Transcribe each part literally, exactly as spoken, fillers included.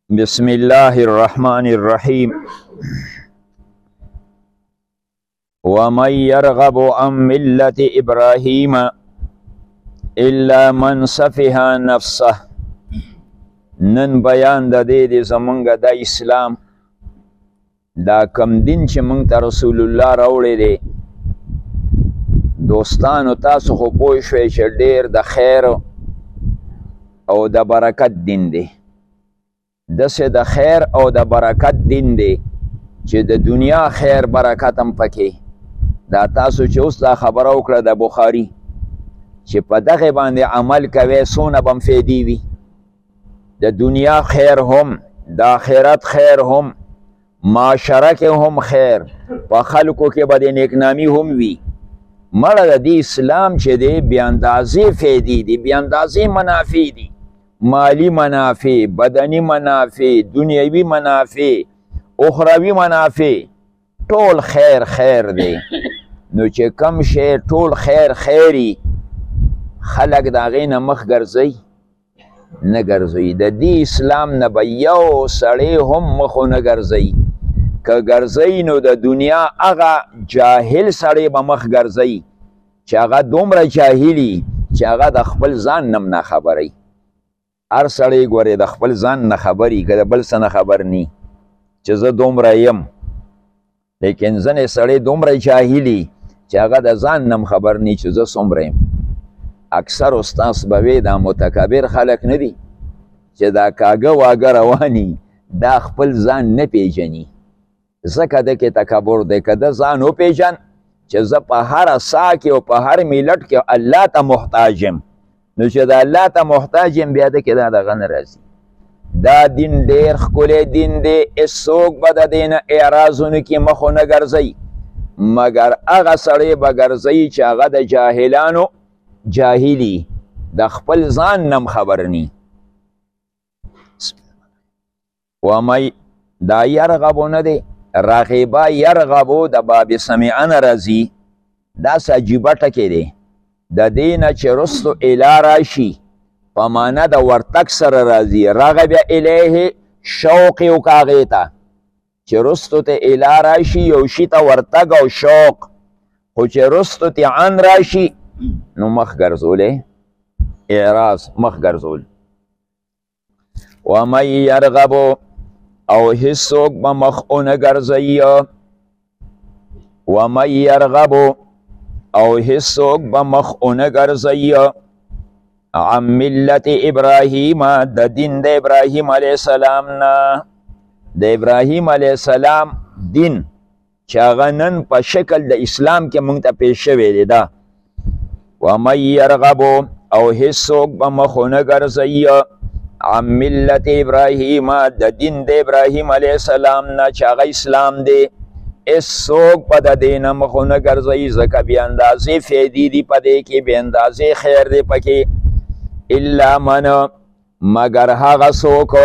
بسم الله الرحمن الرحيم. ومن يرغب عن ملة إبراهيم إلا من سفه نفسه. نن بیان د دې د زمونږ د اسلام دا کم دین چې مونږ ته رسول الله راوړی دی، دوستانو تاسو خو پوه شوئ چې ډېر د خیر او د برکت دین دی. دسې د خیر او د برکت دین دی چې د دنیا خیر برکت هم پکې. دا تاسو چې اوس دا خبره وکړه د بخاري چې په دغې باندې عمل کوئ څونه به هم فیدې وي. د دنیا خیر هم، د آخرت خیر هم، معاشره کې هم خیر، په خلکو کې به د نیکنامي هم وي. مړه د دې اسلام چې دی بې اندازې فیدې دي، بې اندازې منافع دي، مالی منافع، بدنی منافع، دنیوي منافع، اخروی منافع، ټول خیر خیر دی. نو چې کم شی ټول خیر خیری، خلک د هغې نه مخ ګرځوي نه ګرځوي. د دې اسلام نه به یو سړی هم مخ نه ګرځوي. که ګرځوي نو د دنیا هغه جاهل سړی به مخ ګرځوي چې هغه دومره جاهلي چې هغه د خپل ځان نه نه خبروي. هر سړی ګورې د خپل ځان نه خبري، که د بل څه نه خبر نی چې زه دومره یم. لیکن ځینې سړی دومره جاهلي چې هغه د ځان نه خبر نی چې زه څومره یم. اکثر استاس به وی دا متکبر خلک نه دي چې دا کاږه واږه رواني، دا خپل ځان نه پیژني. ځکه د کې تکبر دی. که د ځان وپیژن چې زه په هره ساه کې او په هر ملت کې الله ته محتاج یم، نو چې د الله ته محتاج یم بیا د کې دا دغه نه راځي. دا دین ډېر ښکلی دین دی. هېڅوک به د دې نه اعراضونه کې مخ ونه ګرځوي، مګر هغه سړی به ګرځوي چې هغه د جاهلانو جاهلی، د خپل ځان نم خبر نی. ومی دا یرغبو نه دی، رغبه یرغبو د باب سمعن راځي. داسې عجیبه ټکی دی. د دې نه چې رستو اله راشي په معنا د ورتګ سره راځي. رغب الیه شوق یې وکړه هغې ته چې رستو ته اله راشي، یو شي ته ورتګ او شوق. خو چې رستو ته عن راشي نو مخ ګرځولی، اعراض مخ ګرځول. ومن یرغبو او هیڅوک به مخ ونه ګرځوي. ومن یرغبو او هیڅوک به مخ ونه ګرځوي عن ملت ابراهیم، د دین د ابراهیم علیه السلام نه. د ابراهیم علیه السلام دین چې هغه نن په شکل د اسلام کې موږ ته پیش شوی دی. دا ومن یرغبو او هیڅوک به مخ ونه ګرځوي عن ملت ابراهیم، د دین د ابراهیم علیه السلام نه چې هغه اسلام دی. هیڅوک په د دې نه مخ ونه ګرځوي ځکه بې اندازې فیدې دي په دې کې، بې اندازې خیر دی پکې. الا من، مګر هغه څوک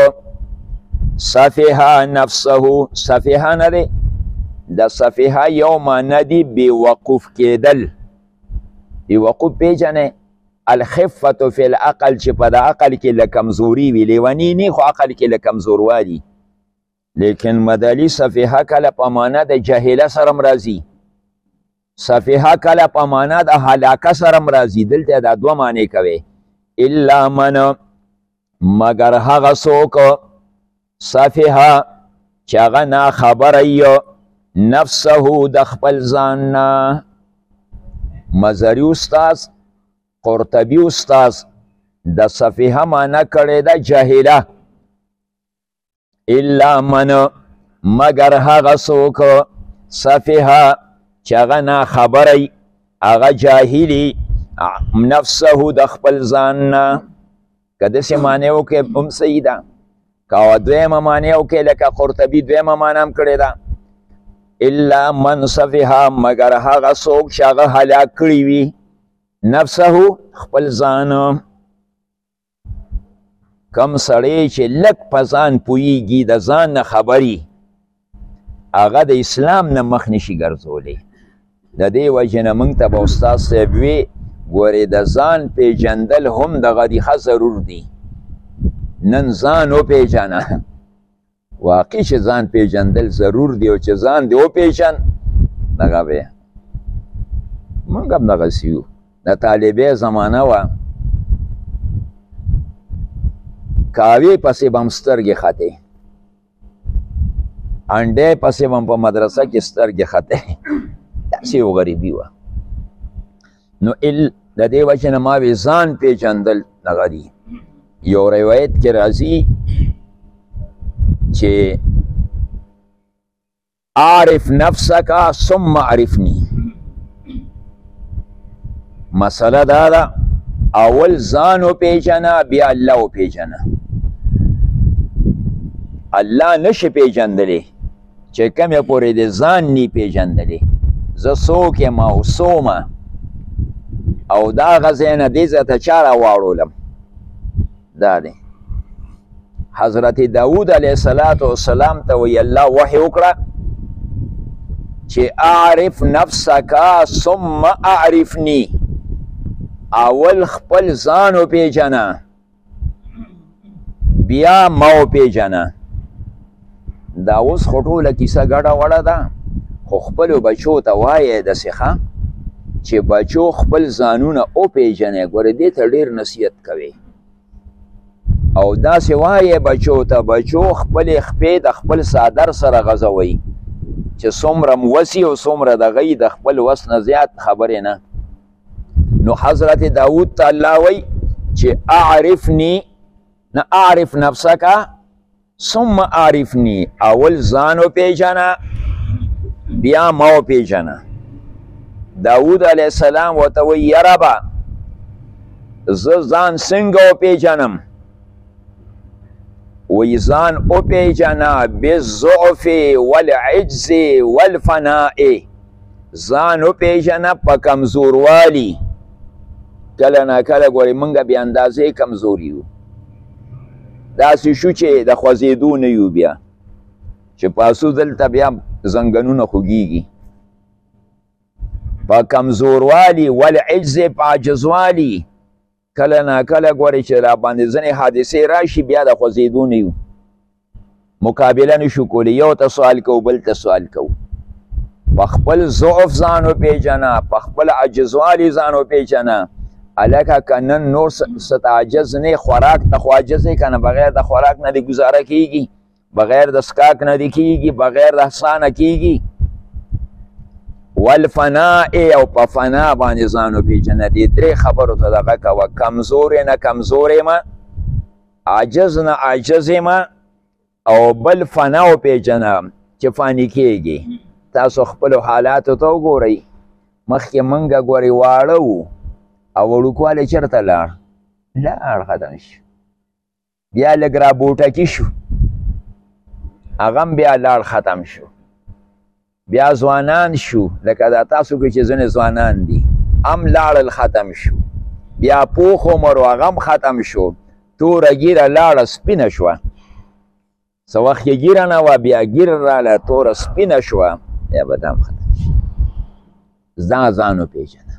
سفه نفسه. سفه نه دی، د سفه یو معنی دی بېوقوف کېدل. بېوقوف پیژنئ، الخفة فی العقل، چې په د عقل کې له کمزوري وي. لیوني نی خو عقل کې له کمزوروالي. لیکن مدلي سفیحه کله په معنا د جهله سره هم راځي، سفیحه کله په معنا د هلاکه سره هم راځي. دلته دا دوه معنی کوي. الا من، مګر هغه څوک سفیحه چې هغه ناخبره یي نفسه د خپل ځان نه. مزري استاذ قرطبي استاذ د سفیحه معنی کړې ده جاهله. الا من، مگر هغه څوک سفیحه چې هغه ناخبره یي، هغه جاهلي نفسه د خپل ځان نه. که داسې معنی وکړې هم صحیح ده، که دویمه معنی وکړې لکه قرطبي دویمه معنی هم کړې ده. الا من سفیحه، مگر هغه څوک چې هغه هلاک کړي وي نفسه خپل ځان. کم سړی چې لږ په ځان پوهېږي، د ځان نه خبري، هغه د اسلام نه مخ نشي ګرځولی. د دې وجې نه موږ ته به استاد صاحب وي ګورې د ځان پیژندل هم دغه دی ښه ضرور دی. نن ځان وپیژنه واقعي چې ځان پیژندل ضرور دی او چې ځان دی وپیژن دغه به موږ هم دغسې یو د طالبې زمانه وه کاوې پسې به هم سترګې ختې انډې پسې به هم په مدرسه کې سترګې ختې داسې یو غریبي وه نو د دې وجې نه ما وې ځان پیژندل دغه دي یو روایت کې راځي چې عارف نفسک ثم عرفني مسله دا ده اول ځان وپېژنه بیا الله وپېژنه الله نشي پیژندلی چې کومې پورې د ځان نی پیژندلی زه څوک یم او څومه او دا هغه ځای نه دې ځای ته چا راواړولم دا دی حضرت داود علیه السلام ته وی الله وحی وکړه چې اعرف نفسک ثم اعرفني اول خپل ځان وپېژنه بیا ما وپېژنه دا اوس خو ټوله کیسه ګډه وړه ده خو خپلو بچو ته وایې داسې ښه چې بچو خپل ځانونه وپېژنې ګوره دې ته ډېر نصیحت کوي او داسې وایې بچو ته بچو خپلې خپې د خپل څادر سره غځوئ چې څومره م وسي او څومره دغه د خپل وس نه زیات خبرې نه نو حضرت داود ته الله وی چې اعرفني نه اعرف نفسک ثم اعرفني اول ځان وپېژنه بیا ما وپېژنه داود علیه السلام ورته وی یا ربه زه ځان څنګه وپېژنم وی ځان وپېژنه بالضعف والعجز والفناء ځان وپېژنه په کمزوروالي کله نه کله ګورې موږ بې اندازې کمزور یو داسې شو چې د خوځېدو نه یو بیا چې پاسو دلته بیا زنګنونه خوږېږي په کمزوروالي والعجز په عجزوالي کله نه کله ګورې چې را باندې ځینې حادثې راشي بیا د خوځېدو نه یو مقابله نشو کولی یو ته سوال کوو بل ته سوال کوو په خپل ضعف ځان وپېژنه په خپل عجزوالي ځان وپېژنه هلکه که نن نور څه ته عاجز نه خوراک ته خو عاجز یې که نه بغیر د خوراک نه دې ګزاره کېږي بغیر د څښاک نه دې کېږي بغیر د ساه نه کېږي والفناء او په فنا باندې ځان وپېژنه دې درې خبرو ته دغه کوه کمزورې نه کمزورې یم عاجز نه عاجز یم او بل فنا وپېژنه چې فاني کېږي تاسو خپلو حالاتو ته وګورئ مخکې موږ ګورئ واړه وو او وړوکوالی چېرته لاړ لاړ ختم شو بیا لږ را بوټکي شو هغه هم بیا لاړ ختم شو بیا ځوانان شو لکه دا تاسو کې چې ځینې ځوانان دي هم لاړل ختم شو بیا پوخ عمر و هغه هم ختم شو توره ږیره لاړه سپینه شوه څه وخت یې ږیره نه وه بیا ږیره راله توره سپینه شوه بیا به دا هم ختم شي ځان ځان وپېژنه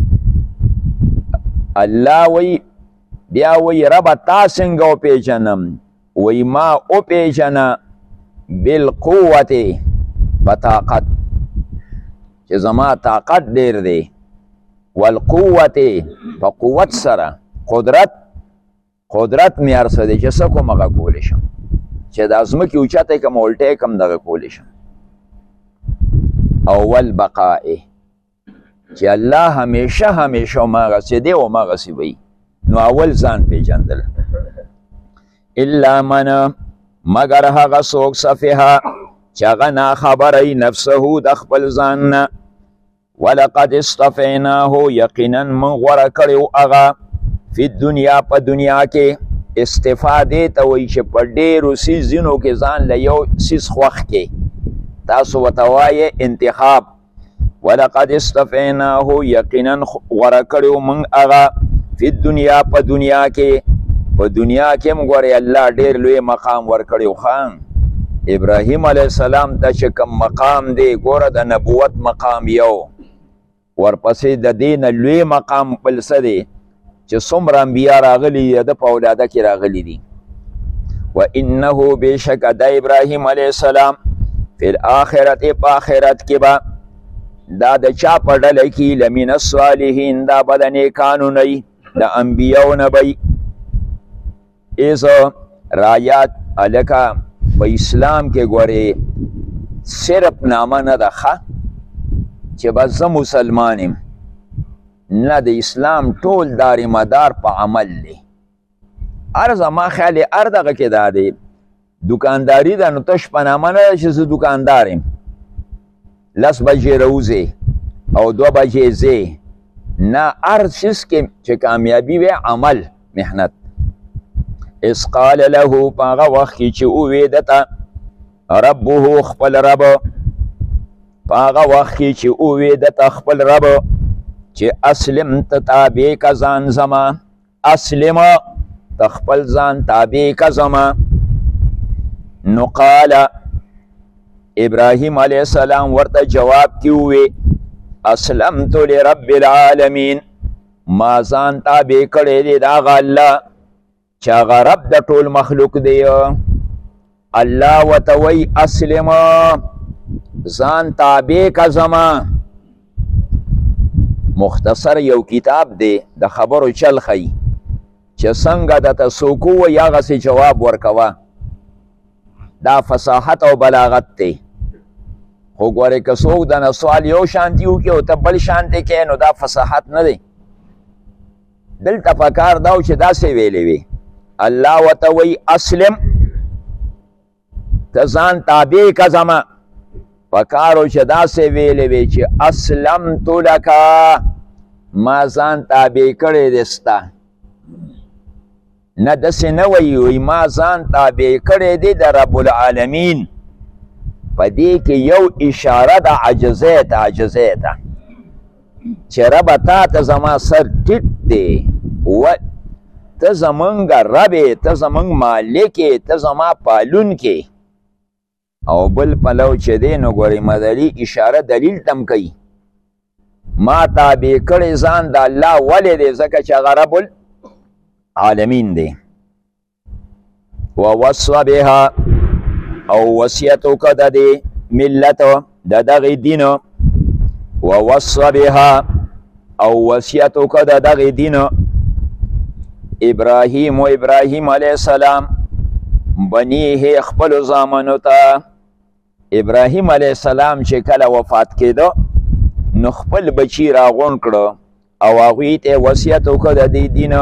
الله وی بیا وی ربه تا څنګه وپېژنم وی ما وپېژنه بالقوت په طاقت چې زما طاقت ډېر دی والقوت په قوت سره قدرت قدرت مې هر څه دی چې څه کوم هغه کولی شم چې د ځمکې اوچتی کړم الټی کړم دغه کولی شم او والبقاء چې الله همیشه همیشه هماغسې دی او هماغسې وي نو اول ځان پېژندل الا من مگر هغه څوک صفحه چې هغه ناخبره وي نفسه د خپل ځان نه ولقد اصطفیناه یقینا من غوره کړی هغه فی دنیا په دنیا کې استفادې ته وایي چې په ډېرو څیزونو کې ځان له یو څیز خوښ کې تاسو ورته وایې انتخاب ولقد اصطفیناه یقینا غوره کړی موږ هغه فی دنیا په دنیا کې په دنیا کې هم ګورې الله ډېر لوی مقام ورکړی و خان ابراهیم علیه السلام ته چې کوم مقام دی ګوره د نبوت مقام یو ورپسې د دې نه لوی مقام بل څه دی چې څومره انبیا راغلي دي د په اولاده کې راغلي دي و انه بشک د ابراهیم علیه السلام فی الاخرت په آخرت کې به دا د چا په ډله کې لمن الصالحین دا به د نیکانو نه وي د انبیاو نه به وي. ایز رایات هلکه په اسلام کې ګورې صرف نامه نه ده ښه چې بس زه مسلمان یم، نه د اسلام ټول دار مدار په عمل دی. هر زما خیال یې هر دغه کې دا دی دوکانداري ده نو تش په نامه نه ده چې زه دوکاندار یم، لس بجې راوځې او دوه بجې ځې، نه هر چیز کې چې کامیابي وی عمل محنت. اس قال له په هغه وخت کې چې ووې دته ربه خپل رب، په هغه وخت کې چې ووې دته خپل رب چې اسلم ته تابع که ځان زما، اسلم ته خپل ځان تابع که زما. نو قال ابراهیم علیه السلام ورته جواب کې ووې اسلمت لرب العالمین، ما ځان تابع کړی دی د هغه الله چې هغه رب د ټول مخلوق دی. الله ورته وایي اسلم ځان تابع که زما. مختصر یو کتاب دی د خبرو چل ښیي چې څنګه درته څوک ووایي هغسې جواب ورکوه، دا فصاحت او بلاغت دی. خو ګورې که څوک دنه سوال یو شانتي وکړي او ته بل شانتې کوې نو دا فصاحت نه دی. دلته پکار دا و چې داسې ویلې وي الله ورته وایي اسلم ته ځان تابع که زما. پکار و چې داسې ویلې وي چې اسلمتو لکه ما ځان تابع کړی دی ستا، نه داسې نه وایي وایي ما ځان تابع کړی دی د رب العالمین. په دې کې یو اشاره د عجزۍ ته عجزۍ ته چې ربه تا ته زما سر ټیټ دی و ته زمونږ رب یې، ته زمونږ مالک یې، ته زما پالونکی. او بل پلو چې دی نو ګورې مدلي اشاره دلیل تم کوي ما تابع کړی ځان د الله ولې دی ځکه چې هغه رب العالمین دی. ووصى بها او وصیت وکړه د دې ملت د دغې دین، ووصى بها او وصیت وکړه د دغې دین ابراهیم و ابراهیم علیه السلام بنیه خپلو زامنو ته. ابراهیم علیه السلام چې کله وفات کېده نو خپل بچي راغونډ کړه او هغوی ته وصیت وکړه د دې دین.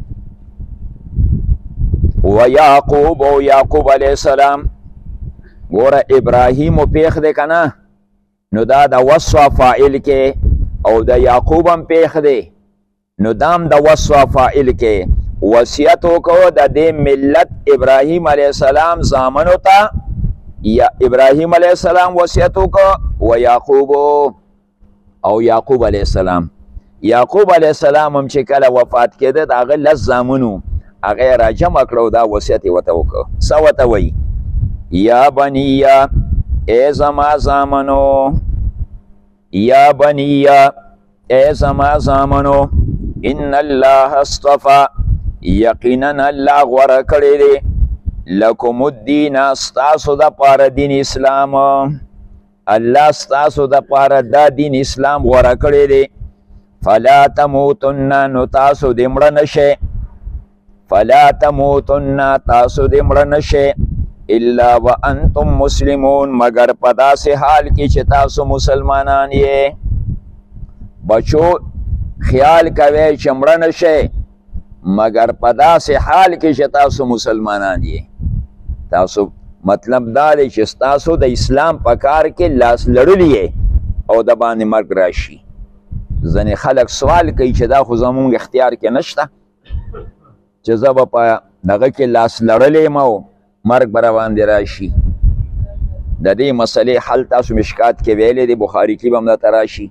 و یعقوب او یعقوب علیه السلام ګوره ابراهیم و پیښ دی که نه نو دا د وصا فاعل کې او د یعقوب هم پیښ دی نو دا هم د وصا فاعل کې وصیت وکړو د دې ملت ابراهیم علیه السلام زامنو ته. یا ابراهیم علیه السلام وصیت وکړو و یعقوب او یعقوب علیه السلام. یعقوب علیه السلام هم چې کله وفات کېده د هغه لس زامنو هغه یې راجمع کړه او دا وصیت یې ورته وکړو. څه ورته وایي یا بنیه ای زما زامنو، یا بنیه ای زما زامنو، ان الله اصطفى یقینا الله غوره کړی دی لکم الدین ستاسو دپاره دین اسلام. الله ستاسو دپاره دا دین اسلام غوره کړی دی. فلا تموتن نو تاسو دې مړه نشئ، فلا تموتن تاسو دې مړه نشئ الا وانتم مسلمون مگر په داسې حال کې چې تاسو مسلمانان یې. بچو خیال کوئ چې مړه نشئ مگر په داسې حال کې چې تاسو مسلمانان یې. تاسو مطلب دا دی چې ستاسو د اسلام په کار کې لاس لړلی یې او د باندې مرګ راشي. ځینې خلک سوال کوي چې دا خو زمونږ اختیار کې نشته چې زه به په دغه کې لاس لړلی یم او مرګ به راباندې راشي. د دې مسئلې حل تاسو مشکات کې ویلی دی، بخاري کې به هم درته راشي.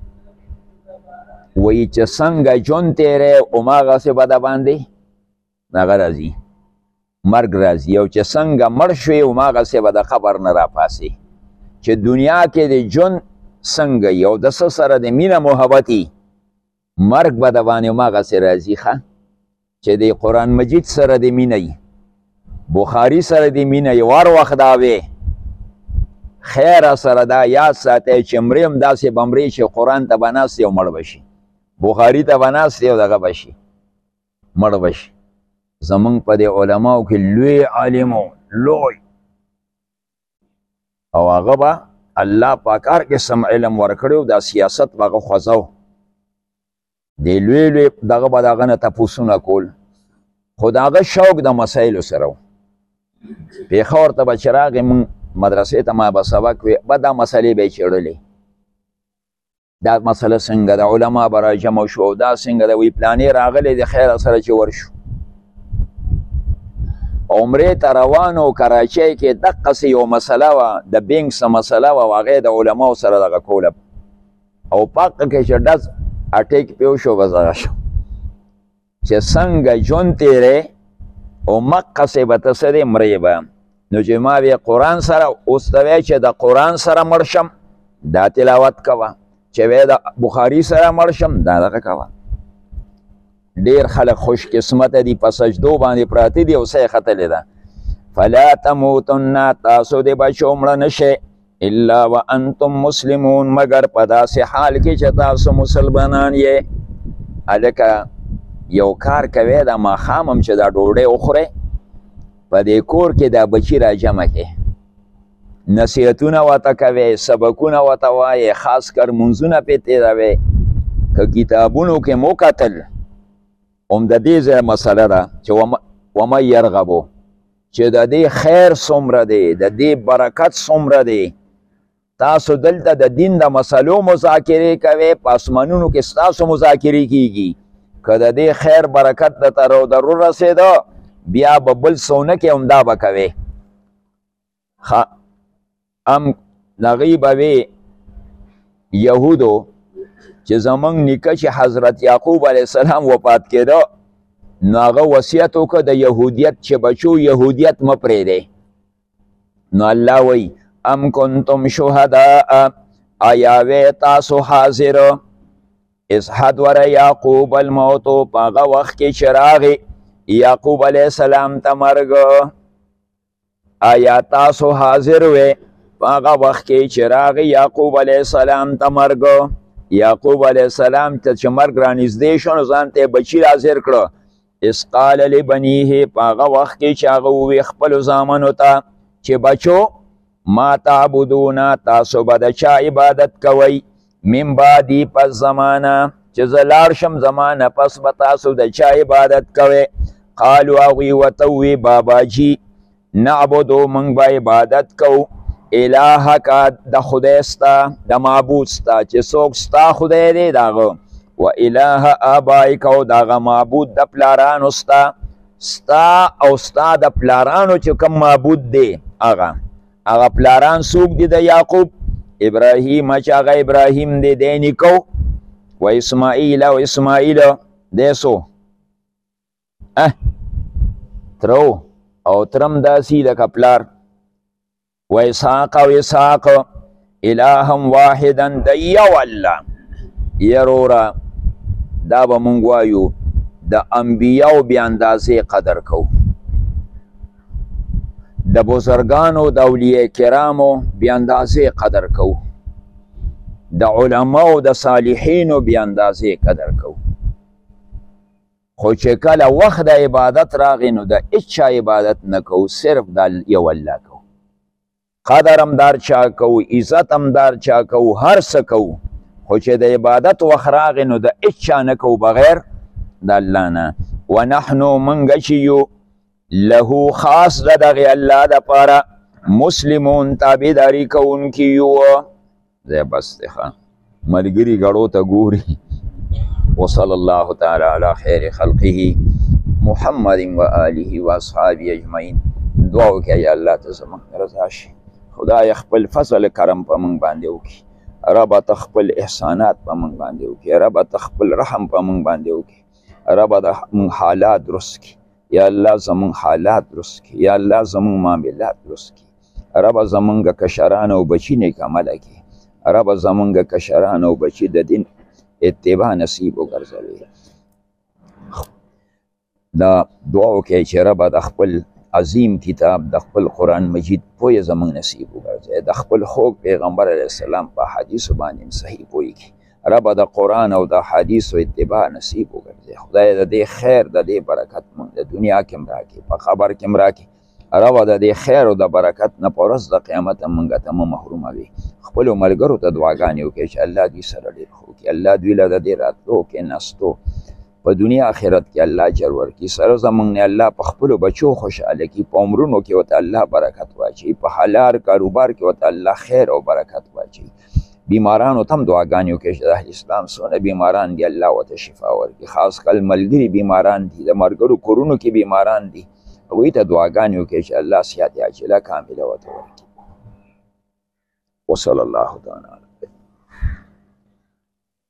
وایي چې څنګه ژوند تیری هماغسې به د باندې هغه راځي مرګ راځي، او چې څنګه مړ شوې هماغسې به د قبر نه راپاسې. چې دنیا کې د ژوند څنګه یې او د څه سره د مینه محبت یي مرګ به د باندې هماغسې راځي ښه چې د قرآن مجید سره د مینه یي. بخاری سره دی مینه یو هر وخت دا وی خیر سره دا یاد ساتئ چې مریم داسې به مري چې قرآن ته به ناست یو مړ بشي بخاري ته به ناست یو دغه بشي مړ بشي زمونږ په دې علماو کې لوی عالم لوی او هغه به الله پاک هر قسم علم ورکړی دا سیاست به هغه خوځو دی لوی لوی دغه به د هغه نه تپوسونه کول خو د هغه شوق د مسایلو سره و پېښور ته به چې راغې مونږ مدرسې ته ما به سبق وی به دا مسلې به یې څېړلې دا مسله څنګه د علما به را جمع شو دا څنګه د وی پلانې راغلی د خیر سره چې ورشو عمرې ته روانو کراچۍ کې دقسې یو مسله وه د بینک څه مسله وه او هغې د علماو سره دغه کوله او پاکه کې چې ډز اټیک پې وشو بس دغه شو چې څنګه ژوند تېری او مقسې به ته څه دی مرې به نو چې ما وی قرآن سره اوس ته وی چې د قرآن سره مړ شم دا تلاوت کوه چې وی د بخاري سره مړ شم دا دغه کوه ډېر خلک خوش قسمته دي په سجدو باندې پراته دي او څه یې ختلې ده فلا تموتن تاسو دې بچو مړه نشئ الا وانتم مسلمون مگر په داسې حال کې چې تاسو مسلمانان یې هلکه یو کار کوي دا ماښام هم چې دا ډوډۍ وخورئ په دې کور کې دا بچي را جمع کې نصیحتونه ورته کوئ سبقونه ورته وایې خاص کر منځونه پې تېروئ که کتابونو کې مو کتل هم د دې ځای مسله ده چې ومن یرغبو چې د دې خیر څومره دی د دې برکت څومره دی تاسو دلته د دین د مسلو مذاکرې کوئ په اسمانونو کې ستاسو مذاکرې کیږي که د دې خیر برکت درته رو درو رسېده بیا به بل څونه کې همدا به کوې ام هغوی به وی یهودو چې زمونږ نیکه چې حضرت یعقوب علیه السلام وفات کېده نو هغه وصیت وکړه د یهودیت چې بچو یهودیت مه پرېږدئ نو الله وی ام کنتم شهداء آیا وی تاسو حاضر اذ حضر یعقوب الموت په هغه وخت کې چې راغی یعقوب علیه السلام ته مرګ آیا تاسو حاضر وی په هغه وخت کې چې راغی یعقوب علیه السلام ته مرګ یعقوب علیه السلام ته چې مرګ رانږدې شو نو ځان ته بچي حاضر کړه اذ قال لبنیه په هغه وخت کې چې هغه ووی خپلو زامنو ته چې بچو ما تعبدون تاسو به د چا عبادت کوئ من بعدی پس زمانه چې زه لاړ شم زمانه پس به تاسو د چا عبادت کوئ قالو هغوی ورته ووی باباجي نعبدو موږ به عبادت کوو الهک د خدای ستا د معبود ستا چې څوک ستا خدای دی د هغه و اله آبایک او د هغه معبود د پلارانو ستا ستا او ستا د پلارانو چې کوم معبود دی هغه هغه پلاران څوک دي د یعقوب ابراهیم چې هغه ابراهیم دی دی نیکو و اسماعیل او اسماعیل دی څو اه ترو او ترم داسي لکه پلار و اسحاق او اسحاق الهم واحدا د یو الله یرورا دا به مونږ وایو د انبیاو بې اندازې قدر کوو د بزرګانو د اولیاء کرامو بې اندازې قدر کوو د علماو د صالحینو بې اندازې قدر کوو خو چې کله وخت د عبادت راغی نو د هیڅ چا عبادت نه کوو صرف د یو الله کوو قدر هم دار چا کوو عزت هم دار چا کوو هر څه کوو خو چې د عبادت وخت راغی نو د هیڅ چا نه کوو بغیر د الله نه ونحنو منګه چې یو له خاص د دغه الله دپاره مسلمون تابعداري کوونکي یو ځای بس دی ښه ملګري ګړو ته ګوري وصلی الله تعالی علی خیر خلقه محمد و آله و اصحابه اجمعین دعا وکړه یا الله ته زموږ رضا شي خدای خپل فضل کرم په موږ باندې وکړي رب ته خپل احسانات په موږ باندې وکړي رب ته خپل رحم په موږ باندې وکړي رب د موږ حالات درست کړي یا الله زموږ حالات درست کړي یا الله زموږ معاملات درست کړي رب زموږ کشران او بچي نیک عمله کړي رب زموږ کشران او بچي د دین اتباع نصیب وګرځوي دا دعا وکړئ چې رب د خپل عظیم کتاب د خپل قرآن مجید پوی زمون نصیب وګرځي، د خپل خوږ پیغمبر علیه السلام په حدیثو باندې صحیح پوهیږي. ربه د قرآن او د حدیثو اتباع نصیب وګرځي. خدای د دې خیر د دې برکت مونږ د دنیا کې هم راکړي، په قبر کې هم راکړي. ربه د دې خیر او د برکت نه په ورځ د قیامت هم مونږ ته مه محروموي. خپلو ملګرو ته دعاګانې وکړي چې الله دوی سره ډېر ښه وکړي، الله دوی له د دې راتلو کېناستو په دنیا آخرت کې الله اجر ورکړي. سره زمونږ نه الله په خپلو بچو خوشحاله کړي، په عمرونو کې ورته الله برکت واچوي، په حلال کاروبار کې ورته الله خیر او برکت واچوي. بیمارانو ته هم دعاګانې وکړي چې د اهل اسلام څونه بیماران دي الله ورته شفا ورکړي. خاص کل ملګري بیماران دي، د ملګرو کورونو کې بیماران دي، هغوی ته دعاګانې وکړي چې الله صحت عاجله کامله ورته ورکړي. وصلی الله تعالی